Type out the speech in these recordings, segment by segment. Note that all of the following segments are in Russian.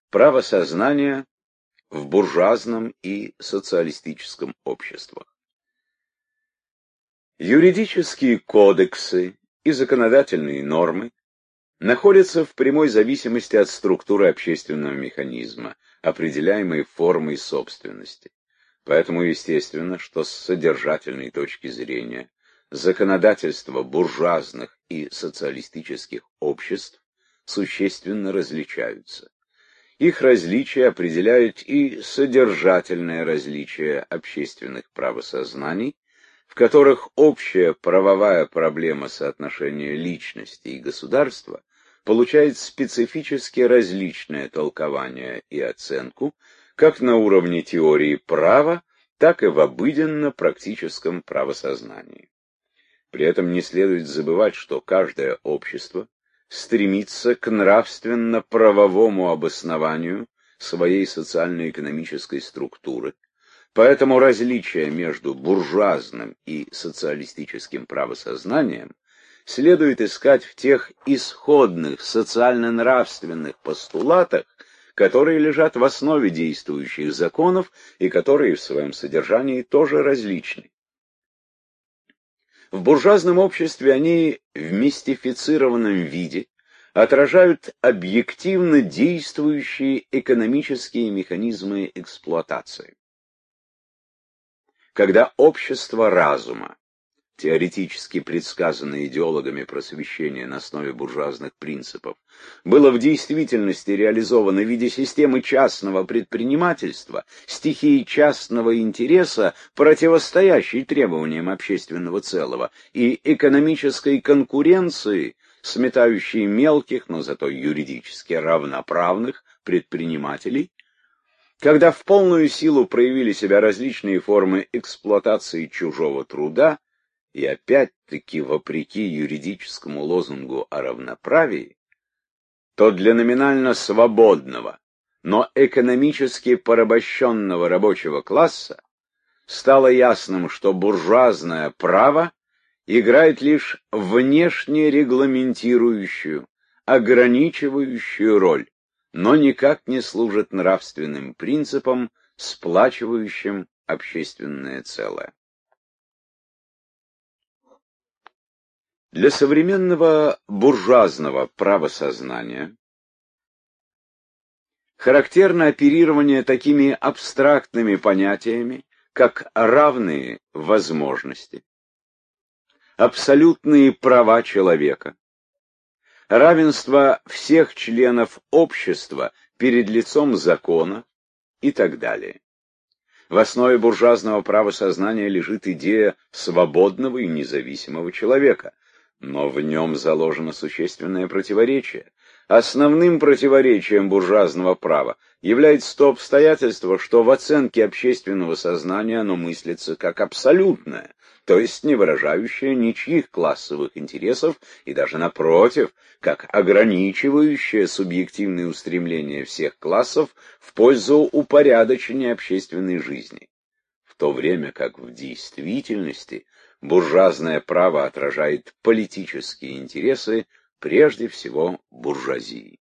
Правосознание в буржуазном и социалистическом обществах. Юридические кодексы и законодательные нормы находятся в прямой зависимости от структуры общественного механизма, определяемой формой собственности. Поэтому естественно, что с содержательной точки зрения законодательства буржуазных и социалистических обществ существенно различаются. Их различия определяют и содержательное различие общественных правосознаний, в которых общая правовая проблема соотношения личности и государства получает специфически различное толкование и оценку как на уровне теории права, так и в обыденно-практическом правосознании. При этом не следует забывать, что каждое общество стремится к нравственно-правовому обоснованию своей социально-экономической структуры, поэтому различия между буржуазным и социалистическим правосознанием следует искать в тех исходных социально-нравственных постулатах, которые лежат в основе действующих законов и которые в своем содержании тоже различны. В буржуазном обществе они в мистифицированном виде отражают объективно действующие экономические механизмы эксплуатации. Когда общество разума, теоретически предсказанное идеологами просвещения на основе буржуазных принципов, было в действительности реализовано в виде системы частного предпринимательства, стихии частного интереса, противостоящей требованиям общественного целого, и экономической конкуренции, сметающей мелких, но зато юридически равноправных предпринимателей, когда в полную силу проявили себя различные формы эксплуатации чужого труда, и опять-таки вопреки юридическому лозунгу о равноправии, то для номинально свободного, но экономически порабощенного рабочего класса стало ясным, что буржуазное право играет лишь внешне регламентирующую, ограничивающую роль, но никак не служит нравственным принципам, сплачивающим общественное целое. Для современного буржуазного правосознания характерно оперирование такими абстрактными понятиями, как равные возможности, абсолютные права человека, равенство всех членов общества перед лицом закона и так далее. В основе буржуазного правосознания лежит идея свободного и независимого человека, но в нем заложено существенное противоречие. Основным противоречием буржуазного права является то обстоятельство, что в оценке общественного сознания оно мыслится как абсолютное, то есть не выражающее ничьих классовых интересов и даже напротив, как ограничивающее субъективные устремления всех классов в пользу упорядочения общественной жизни. В то время как в действительности буржуазное право отражает политические интересы, прежде всего буржуазии.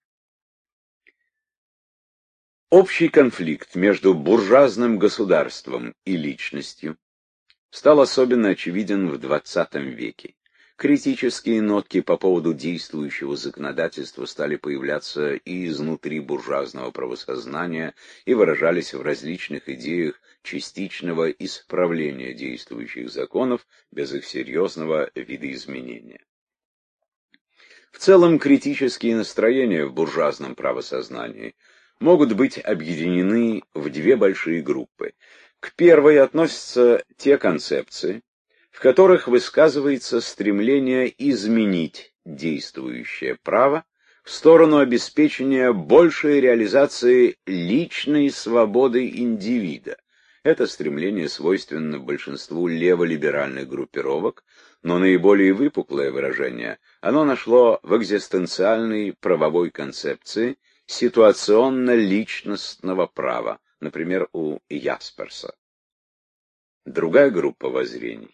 Общий конфликт между буржуазным государством и личностью стал особенно очевиден в XX веке. Критические нотки по поводу действующего законодательства стали появляться и изнутри буржуазного правосознания и выражались в различных идеях частичного исправления действующих законов без их серьезного видоизменения. В целом критические настроения в буржуазном правосознании могут быть объединены в две большие группы. К первой относятся те концепции, в которых высказывается стремление изменить действующее право в сторону обеспечения большей реализации личной свободы индивида. Это стремление свойственно большинству леволиберальных группировок, но наиболее выпуклое выражение оно нашло в экзистенциальной правовой концепции ситуационно-личностного права, например, у Ясперса. Другая группа воззрений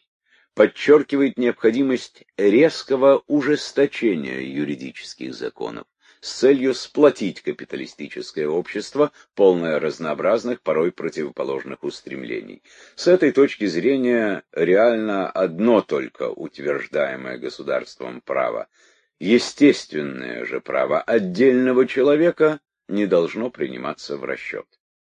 подчеркивает необходимость резкого ужесточения юридических законов, с целью сплотить капиталистическое общество, полное разнообразных, порой противоположных устремлений. С этой точки зрения реально одно только утверждаемое государством право. Естественное же право отдельного человека не должно приниматься в расчет.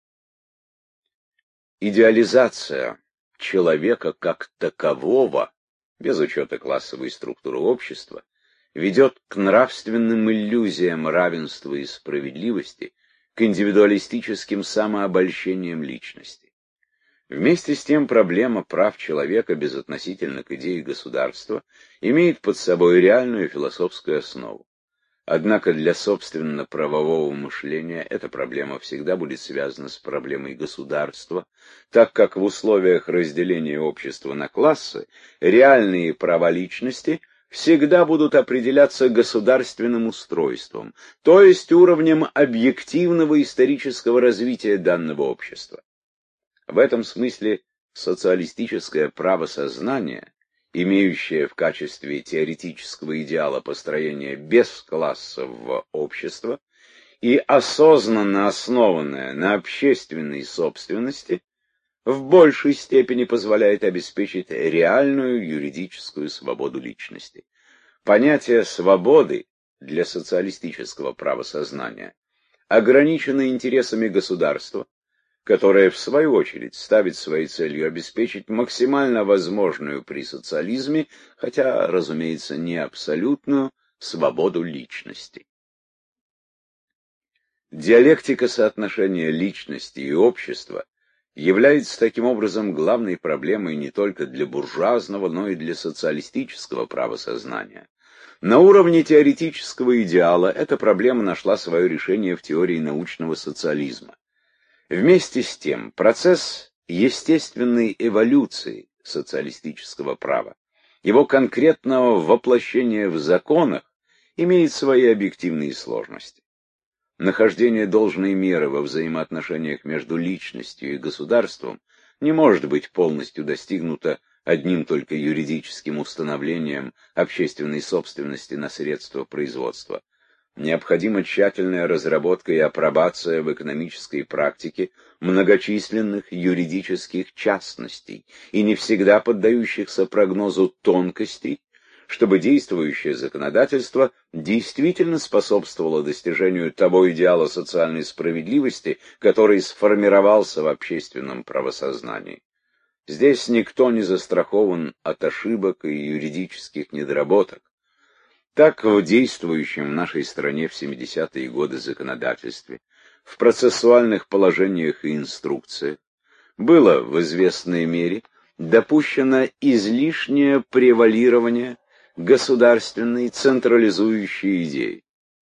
Идеализация человека как такового, без учета классовой структуры общества, ведет к нравственным иллюзиям равенства и справедливости, к индивидуалистическим самообольщениям личности. Вместе с тем проблема прав человека безотносительно к идее государства имеет под собой реальную философскую основу. Однако для собственно правового мышления эта проблема всегда будет связана с проблемой государства, так как в условиях разделения общества на классы реальные права личности всегда будут определяться государственным устройством, то есть уровнем объективного исторического развития данного общества. В этом смысле социалистическое правосознание, имеющее в качестве теоретического идеала построение бесклассового общества и осознанно основанное на общественной собственности, в большей степени позволяет обеспечить реальную юридическую свободу личности. Понятие свободы для социалистического правосознания ограничено интересами государства, которое, в свою очередь, ставит своей целью обеспечить максимально возможную при социализме, хотя, разумеется, не абсолютную, свободу личности. Диалектика соотношения личности и общества является таким образом главной проблемой не только для буржуазного, но и для социалистического правосознания. На уровне теоретического идеала эта проблема нашла свое решение в теории научного социализма. Вместе с тем, процесс естественной эволюции социалистического права, его конкретного воплощения в законах, имеет свои объективные сложности. Нахождение должной меры во взаимоотношениях между личностью и государством не может быть полностью достигнуто одним только юридическим установлением общественной собственности на средства производства. Необходима тщательная разработка и апробация в экономической практике многочисленных юридических частностей и не всегда поддающихся прогнозу тонкостей, чтобы действующее законодательство действительно способствовало достижению того идеала социальной справедливости, который сформировался в общественном правосознании. Здесь никто не застрахован от ошибок и юридических недоработок. Так в действующем в нашей стране в 70-е годы законодательстве, в процессуальных положениях и инструкциях, было в известной мере допущено излишнее превалирование государственной централизующей идеи.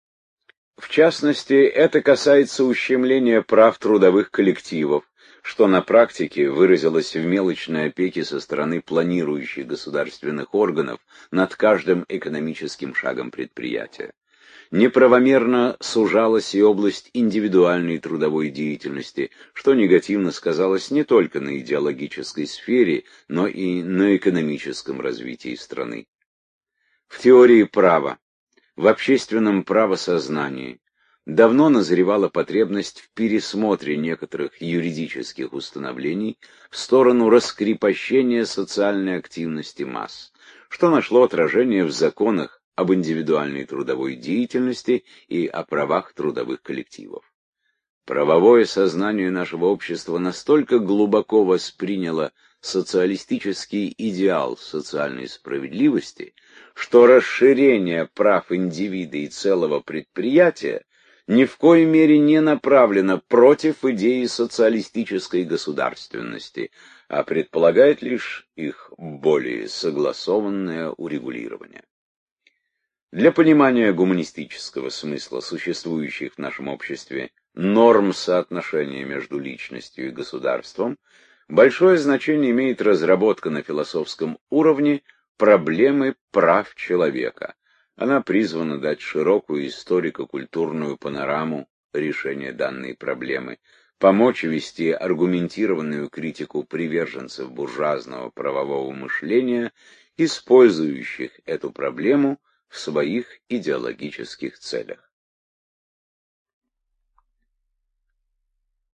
В частности, это касается ущемления прав трудовых коллективов, что на практике выразилось в мелочной опеке со стороны планирующих государственных органов над каждым экономическим шагом предприятия. Неправомерно сужалась и область индивидуальной трудовой деятельности, что негативно сказалось не только на идеологической сфере, но и на экономическом развитии страны. В теории права, в общественном правосознании давно назревала потребность в пересмотре некоторых юридических установлений в сторону раскрепощения социальной активности масс, что нашло отражение в законах об индивидуальной трудовой деятельности и о правах трудовых коллективов. Правовое сознание нашего общества настолько глубоко восприняло социалистический идеал социальной справедливости, что расширение прав индивида и целого предприятия ни в коей мере не направлено против идеи социалистической государственности, а предполагает лишь их более согласованное урегулирование. Для понимания гуманистического смысла существующих в нашем обществе норм соотношения между личностью и государством большое значение имеет разработка на философском уровне проблемы прав человека. Она призвана дать широкую историко-культурную панораму решения данной проблемы, помочь вести аргументированную критику приверженцев буржуазного правового мышления, использующих эту проблему в своих идеологических целях.